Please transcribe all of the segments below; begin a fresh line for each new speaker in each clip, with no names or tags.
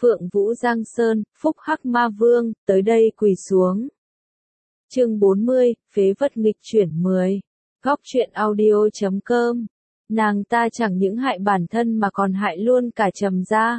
Phượng Vũ Giang Sơn, Phúc Hắc Ma Vương, tới đây quỳ xuống. Chương 40, phế vật nghịch chuyển 10. Góc truyện audio.com. Nàng ta chẳng những hại bản thân mà còn hại luôn cả Trầm gia.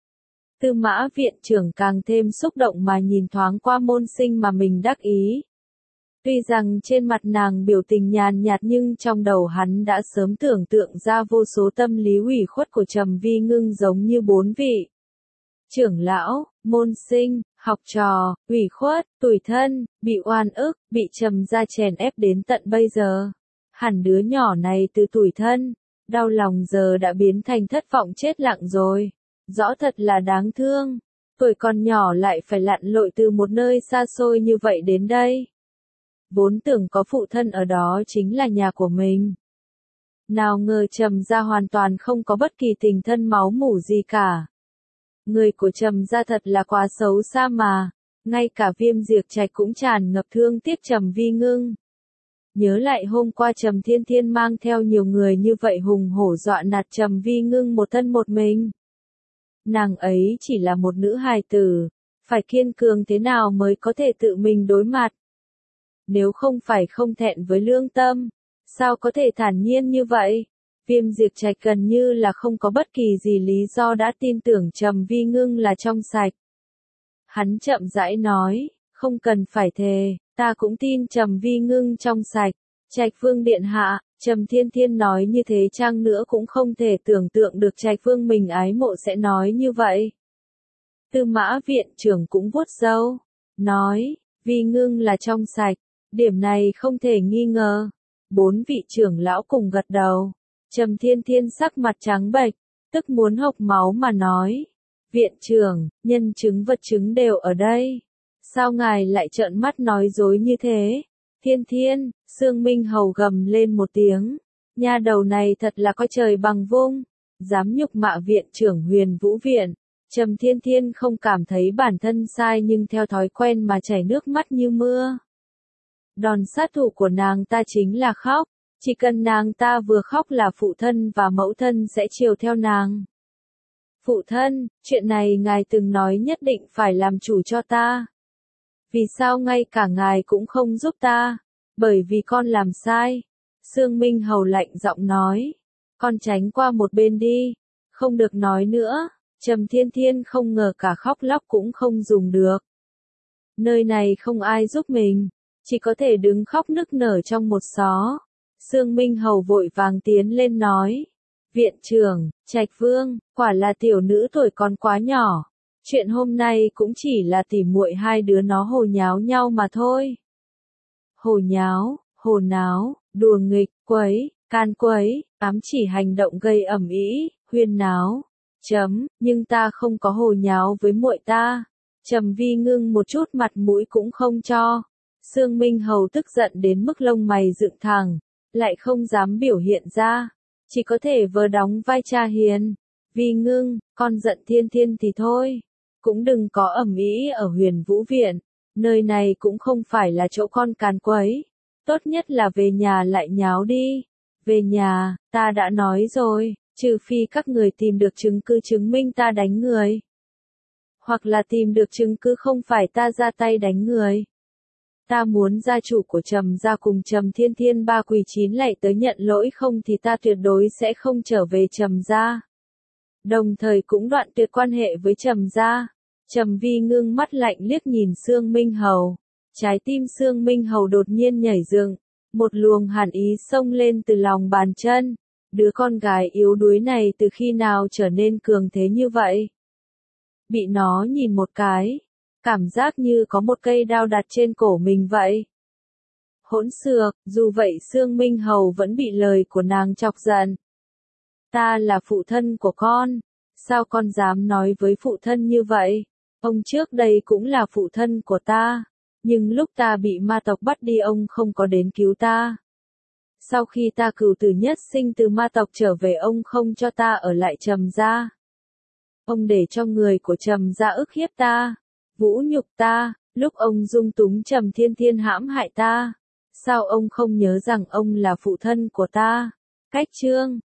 Tư Mã viện trưởng càng thêm xúc động mà nhìn thoáng qua môn sinh mà mình đắc ý. Tuy rằng trên mặt nàng biểu tình nhàn nhạt nhưng trong đầu hắn đã sớm tưởng tượng ra vô số tâm lý ủy khuất của Trầm Vi Ngưng giống như bốn vị trưởng lão, môn sinh, học trò, ủy khuất, tủi thân, bị oan ức, bị Trầm gia chèn ép đến tận bây giờ. Hẳn đứa nhỏ này từ tủi thân, đau lòng giờ đã biến thành thất vọng chết lặng rồi. Rõ thật là đáng thương, tuổi còn nhỏ lại phải lặn lội từ một nơi xa xôi như vậy đến đây. Vốn tưởng có phụ thân ở đó chính là nhà của mình. Nào ngờ Trầm gia hoàn toàn không có bất kỳ tình thân máu mủ gì cả. Người của Trầm gia thật là quá xấu xa mà, ngay cả Viêm Diệp Trạch cũng tràn ngập thương tiếc Trầm Vi Ngưng. Nhớ lại hôm qua Trầm Thiên Thiên mang theo nhiều người như vậy hùng hổ dọa nạt Trầm Vi Ngưng một thân một mình. Nàng ấy chỉ là một nữ hài tử, phải kiên cường thế nào mới có thể tự mình đối mặt. Nếu không phải không thẹn với lương tâm, sao có thể thản nhiên như vậy? Viêm Diệp Trạch gần như là không có bất kỳ gì lý do đã tin tưởng Trầm Vi Ngưng là trong sạch. Hắn chậm rãi nói, không cần phải thề, ta cũng tin Trầm Vi Ngưng trong sạch. Trạch Vương điện hạ, Trầm Thiên Thiên nói như thế chăng nữa cũng không thể tưởng tượng được Trạch Vương mình ái mộ sẽ nói như vậy. Tư Mã viện trưởng cũng vuốt râu, nói, Vi Ngưng là trong sạch, điểm này không thể nghi ngờ. Bốn vị trưởng lão cùng gật đầu. Trầm Thiên Thiên sắc mặt trắng bệch, tức muốn hộc máu mà nói, viện trưởng, nhân chứng vật chứng đều ở đây. Sao ngài lại trợn mắt nói dối như thế? Thiên Thiên, Sương Minh Hầu gầm lên một tiếng, nha đầu này thật là coi trời bằng vung, dám nhục mạ viện trưởng Huyền Vũ Viện. Trầm Thiên Thiên không cảm thấy bản thân sai nhưng theo thói quen mà chảy nước mắt như mưa. Đòn sát thủ của nàng ta chính là khóc, chỉ cần nàng ta vừa khóc là phụ thân và mẫu thân sẽ chiều theo nàng. Phụ thân, chuyện này ngài từng nói nhất định phải làm chủ cho ta. Vì sao ngay cả ngài cũng không giúp ta? Bởi vì con làm sai. Sương Minh Hầu lạnh giọng nói. Con tránh qua một bên đi. Không được nói nữa. Trầm Thiên Thiên không ngờ cả khóc lóc cũng không dùng được. Nơi này không ai giúp mình. Chỉ có thể đứng khóc nức nở trong một xó. Sương Minh Hầu vội vàng tiến lên nói. Viện trưởng, Trạch Vương, quả là tiểu nữ tuổi còn quá nhỏ. Chuyện hôm nay cũng chỉ là tỉ muội hai đứa nó hồ nháo nhau mà thôi. Hồ nháo, hồ náo, đùa nghịch, quấy, can quấy, ám chỉ hành động gây ầm ĩ, huyên náo. Nhưng ta không có hồ nháo với muội ta. Trầm Vi Ngưng một chút mặt mũi cũng không cho. Sương Minh Hầu tức giận đến mức lông mày dựng thẳng, lại không dám biểu hiện ra, chỉ có thể vờ đóng vai cha hiền. Vi Ngưng, con giận Thiên Thiên thì thôi, cũng đừng có ầm ĩ ở Huyền Vũ Viện, nơi này cũng không phải là chỗ con càn quấy, tốt nhất là về nhà lại nháo đi. Về nhà, ta đã nói rồi, trừ phi các người tìm được chứng cứ chứng minh ta đánh người, hoặc là tìm được chứng cứ không phải ta ra tay đánh người. Ta muốn gia chủ của Trầm gia cùng Trầm Thiên Thiên ba quỳ chín lạy tới nhận lỗi, không thì ta tuyệt đối sẽ không trở về Trầm gia. Đồng thời cũng đoạn tuyệt quan hệ với Trầm gia. Trầm Vi Ngưng mắt lạnh liếc nhìn Sương Minh Hầu. Trái tim Sương Minh Hầu đột nhiên nhảy dựng, một luồng hàn ý xông lên từ lòng bàn chân. Đứa con gái yếu đuối này từ khi nào trở nên cường thế như vậy? Bị nó nhìn một cái, cảm giác như có một cây đao đặt trên cổ mình vậy. Hỗn xược, dù vậy Sương Minh Hầu vẫn bị lời của nàng chọc giận. Ta là phụ thân của con, sao con dám nói với phụ thân như vậy? Ông trước đây cũng là phụ thân của ta, nhưng lúc ta bị ma tộc bắt đi ông không có đến cứu ta. Sau khi ta cửu tử nhất sinh từ ma tộc trở về ông không cho ta ở lại Trầm gia. Ông để cho người của Trầm gia ức hiếp ta, vũ nhục ta, lúc ông dung túng Trầm Thiên Thiên hãm hại ta. Sao ông không nhớ rằng ông là phụ thân của ta? Cách chương